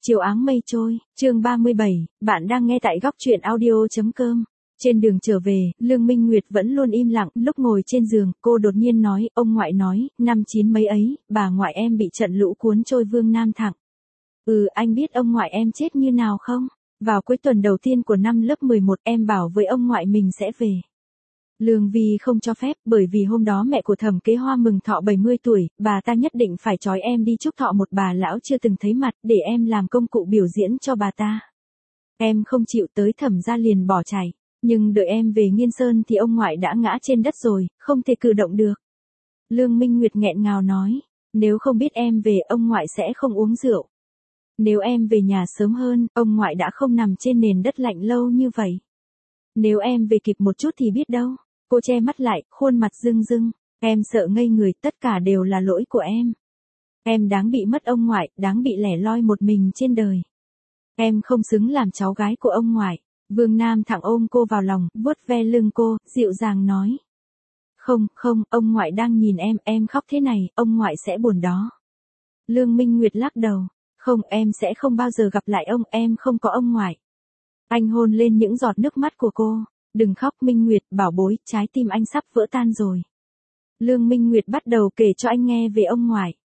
Chiều áng mây trôi, chương 37, bạn đang nghe tại góc truyện audio.com. Trên đường trở về, Lương Minh Nguyệt vẫn luôn im lặng, lúc ngồi trên giường, cô đột nhiên nói, ông ngoại nói, năm 9 mấy ấy, bà ngoại em bị trận lũ cuốn trôi Vương Nam Thẳng. Anh biết ông ngoại em chết như nào không? Vào cuối tuần đầu tiên của năm lớp 11 em bảo với ông ngoại mình sẽ về. Lương Vi không cho phép, bởi vì hôm đó mẹ của Thẩm Kế Hoa mừng thọ 70 tuổi, bà ta nhất định phải trói em đi chúc thọ một bà lão chưa từng thấy mặt, để em làm công cụ biểu diễn cho bà ta. Em không chịu, tới Thẩm gia liền bỏ chạy, nhưng đợi em về Nghiên Sơn thì ông ngoại đã ngã trên đất rồi, không thể cử động được. Lương Minh Nguyệt nghẹn ngào nói, nếu không biết em về ông ngoại sẽ không uống rượu. Nếu em về nhà sớm hơn, ông ngoại đã không nằm trên nền đất lạnh lâu như vậy. Nếu em về kịp một chút thì biết đâu. Cô che mắt lại, khuôn mặt rưng rưng. Em sợ ngây người, tất cả đều là lỗi của em. Em đáng bị mất ông ngoại, đáng bị lẻ loi một mình trên đời. Em không xứng làm cháu gái của ông ngoại. Vương Nam Thẳng ôm cô vào lòng, vuốt ve lưng cô, dịu dàng nói. Không, ông ngoại đang nhìn em khóc thế này, ông ngoại sẽ buồn đó. Lương Minh Nguyệt lắc đầu. Không, em sẽ không bao giờ gặp lại ông, em không có ông ngoại. Anh hôn lên những giọt nước mắt của cô. Đừng khóc Minh Nguyệt, bảo bối, trái tim anh sắp vỡ tan rồi. Lương Minh Nguyệt bắt đầu kể cho anh nghe về ông ngoại.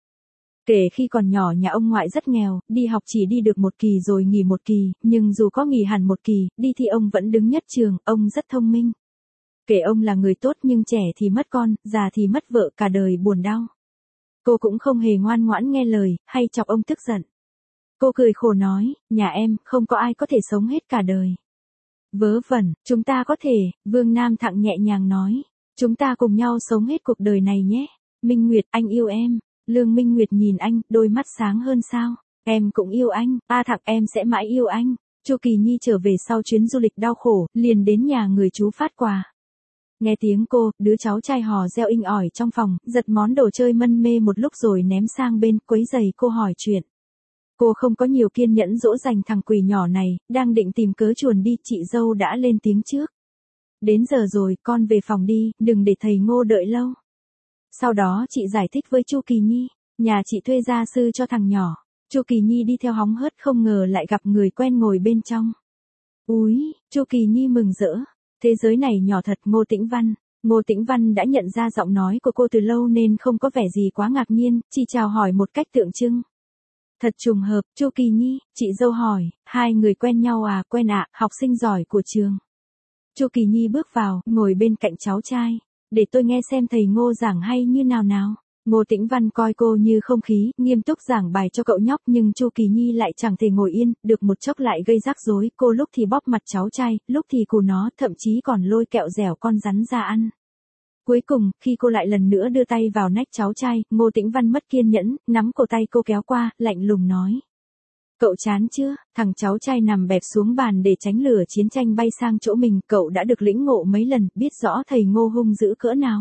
Kể khi còn nhỏ nhà ông ngoại rất nghèo, đi học chỉ đi được một kỳ rồi nghỉ một kỳ, nhưng dù có nghỉ hẳn một kỳ, đi thi ông vẫn đứng nhất trường, ông rất thông minh. Kể ông là người tốt nhưng trẻ thì mất con, già thì mất vợ, cả đời buồn đau. Cô cũng không hề ngoan ngoãn nghe lời, hay chọc ông tức giận. Cô cười khổ nói, nhà em, không có ai có thể sống hết cả đời. Vớ vẩn, chúng ta có thể, Vương Nam Thẳng nhẹ nhàng nói. Chúng ta cùng nhau sống hết cuộc đời này nhé. Minh Nguyệt, anh yêu em. Lương Minh Nguyệt nhìn anh, đôi mắt sáng hơn sao. Em cũng yêu anh, Thẳng em sẽ mãi yêu anh. Chu Kỳ Nhi trở về sau chuyến du lịch đau khổ, liền đến nhà người chú phát quà. Nghe tiếng cô, đứa cháu trai hò reo inh ỏi trong phòng, giật món đồ chơi mân mê một lúc rồi ném sang bên, quấy giày cô hỏi chuyện. Cô không có nhiều kiên nhẫn dỗ dành thằng quỷ nhỏ này, đang định tìm cớ chuồn đi, chị dâu đã lên tiếng trước. Đến giờ rồi, con về phòng đi, đừng để thầy Ngô đợi lâu. Sau đó chị giải thích với Chu Kỳ Nhi, nhà chị thuê gia sư cho thằng nhỏ. Chu Kỳ Nhi đi theo hóng hớt không ngờ lại gặp người quen ngồi bên trong. Úi, Chu Kỳ Nhi mừng rỡ, thế giới này nhỏ thật. Ngô Tĩnh Văn. Ngô Tĩnh Văn đã nhận ra giọng nói của cô từ lâu nên không có vẻ gì quá ngạc nhiên, chỉ chào hỏi một cách tượng trưng. Thật trùng hợp, Chu Kỳ Nhi, chị dâu hỏi, hai người quen nhau à? Quen ạ, học sinh giỏi của trường. Chu Kỳ Nhi bước vào, ngồi bên cạnh cháu trai. Để tôi nghe xem thầy Ngô giảng hay như nào nào. Ngô Tĩnh Văn coi cô như không khí, nghiêm túc giảng bài cho cậu nhóc nhưng Chu Kỳ Nhi lại chẳng thể ngồi yên, được một chốc lại gây rắc rối, cô lúc thì bóp mặt cháu trai, lúc thì cù nó, thậm chí còn lôi kẹo dẻo con rắn ra ăn. Cuối cùng, khi cô lại lần nữa đưa tay vào nách cháu trai, Ngô Tĩnh Văn mất kiên nhẫn, nắm cổ tay cô kéo qua, lạnh lùng nói. Cậu chán chưa? Thằng cháu trai nằm bẹp xuống bàn để tránh lửa chiến tranh bay sang chỗ mình, cậu đã được lĩnh ngộ mấy lần, biết rõ thầy Ngô hung dữ cỡ nào.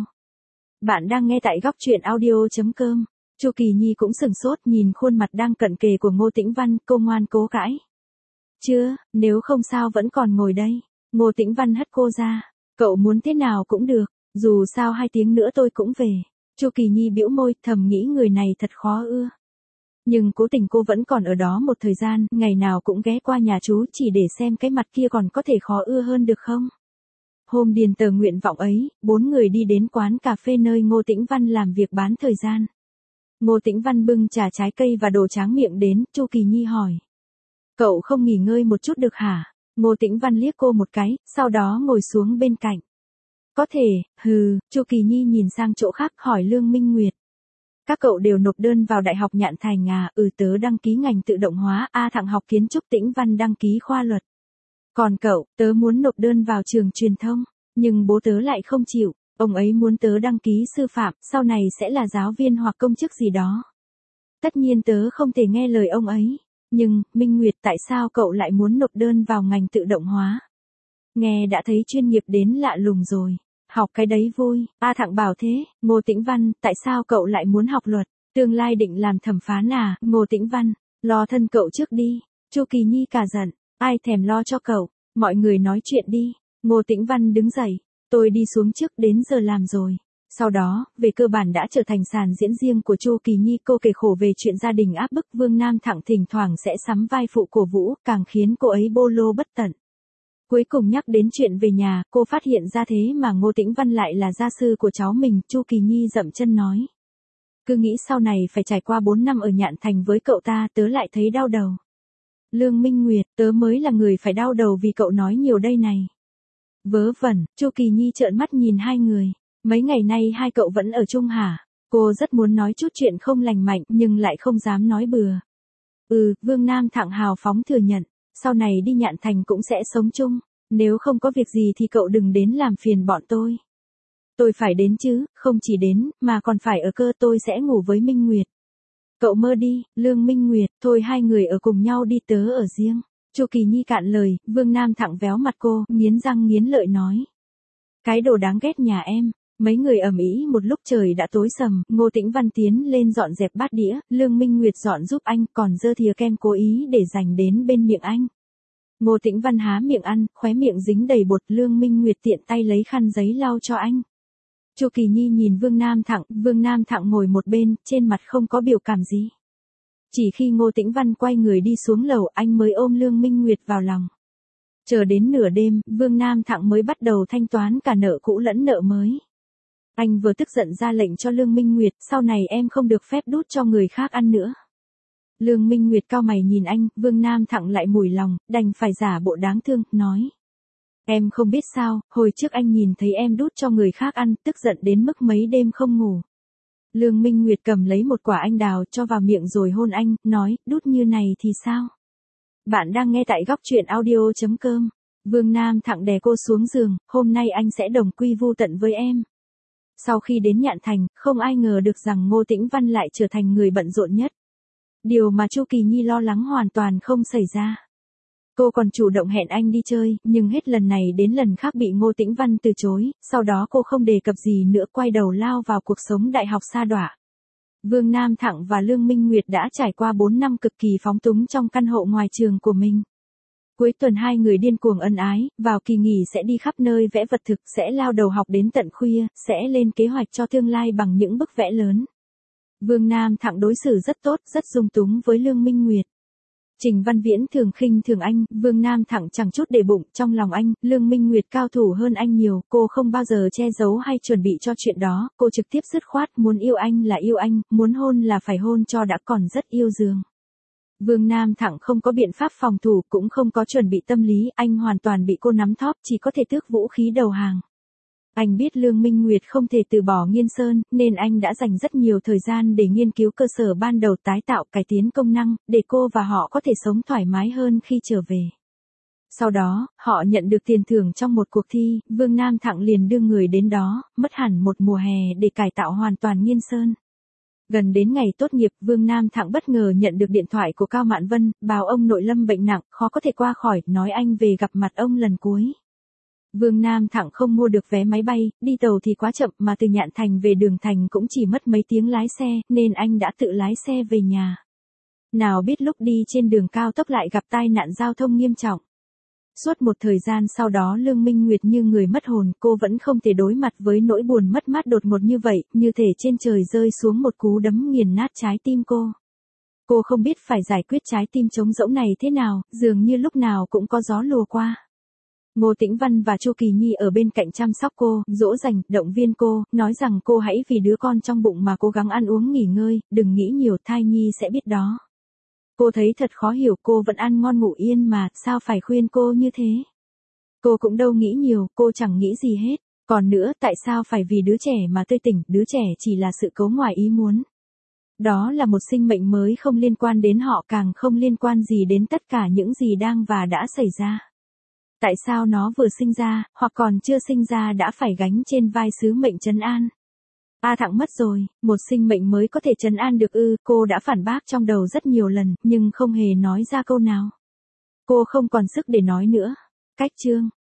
Bạn đang nghe tại góc truyện audio.com. Chu Kỳ Nhi cũng sừng sốt nhìn khuôn mặt đang cận kề của Ngô Tĩnh Văn, cô ngoan cố cãi. Chưa, nếu không sao vẫn còn ngồi đây. Ngô Tĩnh Văn hất cô ra. Cậu muốn thế nào cũng được. Dù sao 2 tiếng nữa tôi cũng về. Chu Kỳ Nhi bĩu môi, thầm nghĩ người này thật khó ưa. Nhưng cố tình cô vẫn còn ở đó một thời gian, ngày nào cũng ghé qua nhà chú chỉ để xem cái mặt kia còn có thể khó ưa hơn được không. Hôm điền tờ nguyện vọng ấy, 4 người đi đến quán cà phê nơi Ngô Tĩnh Văn làm việc bán thời gian. Ngô Tĩnh Văn bưng trà trái cây và đồ tráng miệng đến, Chu Kỳ Nhi hỏi. Cậu không nghỉ ngơi một chút được hả? Ngô Tĩnh Văn liếc cô một cái, sau đó ngồi xuống bên cạnh. Có thể, Chu Kỳ Nhi nhìn sang chỗ khác hỏi Lương Minh Nguyệt. Các cậu đều nộp đơn vào Đại học Nhạn Thành à? Tớ đăng ký ngành tự động hóa, Thẳng học kiến trúc, Tĩnh Văn đăng ký khoa luật. Còn cậu, tớ muốn nộp đơn vào trường truyền thông, nhưng bố tớ lại không chịu, ông ấy muốn tớ đăng ký sư phạm, sau này sẽ là giáo viên hoặc công chức gì đó. Tất nhiên tớ không thể nghe lời ông ấy, nhưng, Minh Nguyệt tại sao cậu lại muốn nộp đơn vào ngành tự động hóa? Nghe đã thấy chuyên nghiệp đến lạ lùng rồi. Học cái đấy vui, Thẳng bảo thế. Ngô Tĩnh Văn, tại sao cậu lại muốn học luật? Tương lai định làm thẩm phán à? Ngô Tĩnh Văn, lo thân cậu trước đi. Chu Kỳ Nhi cả giận, ai thèm lo cho cậu, mọi người nói chuyện đi. Ngô Tĩnh Văn đứng dậy, tôi đi xuống trước, đến giờ làm rồi. Sau đó, về cơ bản đã trở thành sàn diễn riêng của Chu Kỳ Nhi. Cô kể khổ về chuyện gia đình áp bức, Vương Nam Thặng thỉnh thoảng sẽ sắm vai phụ cổ vũ, càng khiến cô ấy bô lô bất tận. Cuối cùng nhắc đến chuyện về nhà, cô phát hiện ra thế mà Ngô Tĩnh Văn lại là gia sư của cháu mình. Chu Kỳ Nhi dậm chân nói. Cứ nghĩ sau này phải trải qua 4 năm ở Nhạn Thành với cậu ta, tớ lại thấy đau đầu. Lương Minh Nguyệt, tớ mới là người phải đau đầu vì cậu nói nhiều đây này. Vớ vẩn, Chu Kỳ Nhi trợn mắt nhìn hai người. Mấy ngày nay hai cậu vẫn ở chung hả? Cô rất muốn nói chút chuyện không lành mạnh nhưng lại không dám nói bừa. Vương Nam Thặng hào phóng thừa nhận. Sau này đi Nhạn Thành cũng sẽ sống chung. Nếu không có việc gì thì cậu đừng đến làm phiền bọn tôi. Tôi phải đến chứ, không chỉ đến, mà còn phải ở cơ. Tôi sẽ ngủ với Minh Nguyệt. Cậu mơ đi, Lương Minh Nguyệt. Thôi hai người ở cùng nhau đi, tớ ở riêng. Chu Kỳ Nhi cạn lời. Vương Nam Thặng véo mặt cô, nghiến răng nghiến lợi nói. Cái đồ đáng ghét nhà em. Mấy người ầm ĩ một lúc trời đã tối sầm. Ngô Tĩnh Văn tiến lên dọn dẹp bát đĩa. Lương Minh Nguyệt dọn giúp anh, còn giơ thìa kem cố ý để dành đến bên miệng anh. Ngô Tĩnh Văn há miệng ăn, khóe miệng dính đầy bột. Lương Minh Nguyệt tiện tay lấy khăn giấy lau cho anh. Chu Kỳ Nhi nhìn Vương Nam Thặng ngồi một bên, trên mặt không có biểu cảm gì. Chỉ khi Ngô Tĩnh Văn quay người đi xuống lầu, anh mới ôm Lương Minh Nguyệt vào lòng. Chờ đến nửa đêm, Vương Nam Thặng mới bắt đầu thanh toán cả nợ cũ lẫn nợ mới. Anh vừa tức giận ra lệnh cho Lương Minh Nguyệt, sau này em không được phép đút cho người khác ăn nữa. Lương Minh Nguyệt cau mày nhìn anh, Vương Nam Thặng lại mủi lòng, đành phải giả bộ đáng thương, nói. Em không biết sao, hồi trước anh nhìn thấy em đút cho người khác ăn, tức giận đến mức mấy đêm không ngủ. Lương Minh Nguyệt cầm lấy một quả anh đào cho vào miệng rồi hôn anh, nói, đút như này thì sao? Bạn đang nghe tại góc truyện audio.com. Vương Nam Thặng đè cô xuống giường, hôm nay anh sẽ đồng quy vu tận với em. Sau khi đến Nhạn Thành, không ai ngờ được rằng Ngô Tĩnh Văn lại trở thành người bận rộn nhất. Điều mà Chu Kỳ Nhi lo lắng hoàn toàn không xảy ra. Cô còn chủ động hẹn anh đi chơi, nhưng hết lần này đến lần khác bị Ngô Tĩnh Văn từ chối, sau đó cô không đề cập gì nữa, quay đầu lao vào cuộc sống đại học sa đọa. Vương Nam Thặng và Lương Minh Nguyệt đã trải qua 4 năm cực kỳ phóng túng trong căn hộ ngoài trường của mình. Cuối tuần hai người điên cuồng ân ái, vào kỳ nghỉ sẽ đi khắp nơi vẽ vật thực, sẽ lao đầu học đến tận khuya, sẽ lên kế hoạch cho tương lai bằng những bức vẽ lớn. Vương Nam Thặng đối xử rất tốt, rất dung túng với Lương Minh Nguyệt. Trình Văn Viễn thường khinh thường anh, Vương Nam Thặng chẳng chút để bụng, trong lòng anh, Lương Minh Nguyệt cao thủ hơn anh nhiều, cô không bao giờ che giấu hay chuẩn bị cho chuyện đó, cô trực tiếp dứt khoát, muốn yêu anh là yêu anh, muốn hôn là phải hôn cho đã, còn rất yêu giường. Vương Nam Thặng không có biện pháp phòng thủ, cũng không có chuẩn bị tâm lý, anh hoàn toàn bị cô nắm thóp, chỉ có thể tước vũ khí đầu hàng. Anh biết Lương Minh Nguyệt không thể từ bỏ Nghiên Sơn, nên anh đã dành rất nhiều thời gian để nghiên cứu cơ sở ban đầu, tái tạo, cải tiến công năng, để cô và họ có thể sống thoải mái hơn khi trở về. Sau đó, họ nhận được tiền thưởng trong một cuộc thi, Vương Nam Thặng liền đưa người đến đó, mất hẳn một mùa hè để cải tạo hoàn toàn Nghiên Sơn. Gần đến ngày tốt nghiệp, Vương Nam Thặng bất ngờ nhận được điện thoại của Cao Mạn Vân, báo ông nội lâm bệnh nặng, khó có thể qua khỏi, nói anh về gặp mặt ông lần cuối. Vương Nam Thặng không mua được vé máy bay, đi tàu thì quá chậm, mà từ Nhạn Thành về Đường Thành cũng chỉ mất mấy tiếng lái xe, nên anh đã tự lái xe về nhà. Nào biết lúc đi trên đường cao tốc lại gặp tai nạn giao thông nghiêm trọng. Suốt một thời gian sau đó Lương Minh Nguyệt như người mất hồn, cô vẫn không thể đối mặt với nỗi buồn mất mát đột ngột như vậy, như thể trên trời rơi xuống một cú đấm nghiền nát trái tim cô. Cô không biết phải giải quyết trái tim trống rỗng này thế nào, dường như lúc nào cũng có gió lùa qua. Ngô Tĩnh Văn và Chu Kỳ Nhi ở bên cạnh chăm sóc cô, dỗ dành, động viên cô, nói rằng cô hãy vì đứa con trong bụng mà cố gắng ăn uống nghỉ ngơi, đừng nghĩ nhiều, thai nhi sẽ biết đó. Cô thấy thật khó hiểu, cô vẫn ăn ngon ngủ yên mà, sao phải khuyên cô như thế? Cô cũng đâu nghĩ nhiều, cô chẳng nghĩ gì hết. Còn nữa, tại sao phải vì đứa trẻ mà tươi tỉnh, đứa trẻ chỉ là sự cố ngoài ý muốn. Đó là một sinh mệnh mới không liên quan đến họ, càng không liên quan gì đến tất cả những gì đang và đã xảy ra. Tại sao nó vừa sinh ra, hoặc còn chưa sinh ra đã phải gánh trên vai sứ mệnh trấn an? Thặng mất rồi, một sinh mệnh mới có thể trấn an được ư? Cô đã phản bác trong đầu rất nhiều lần, nhưng không hề nói ra câu nào. Cô không còn sức để nói nữa. Cách chương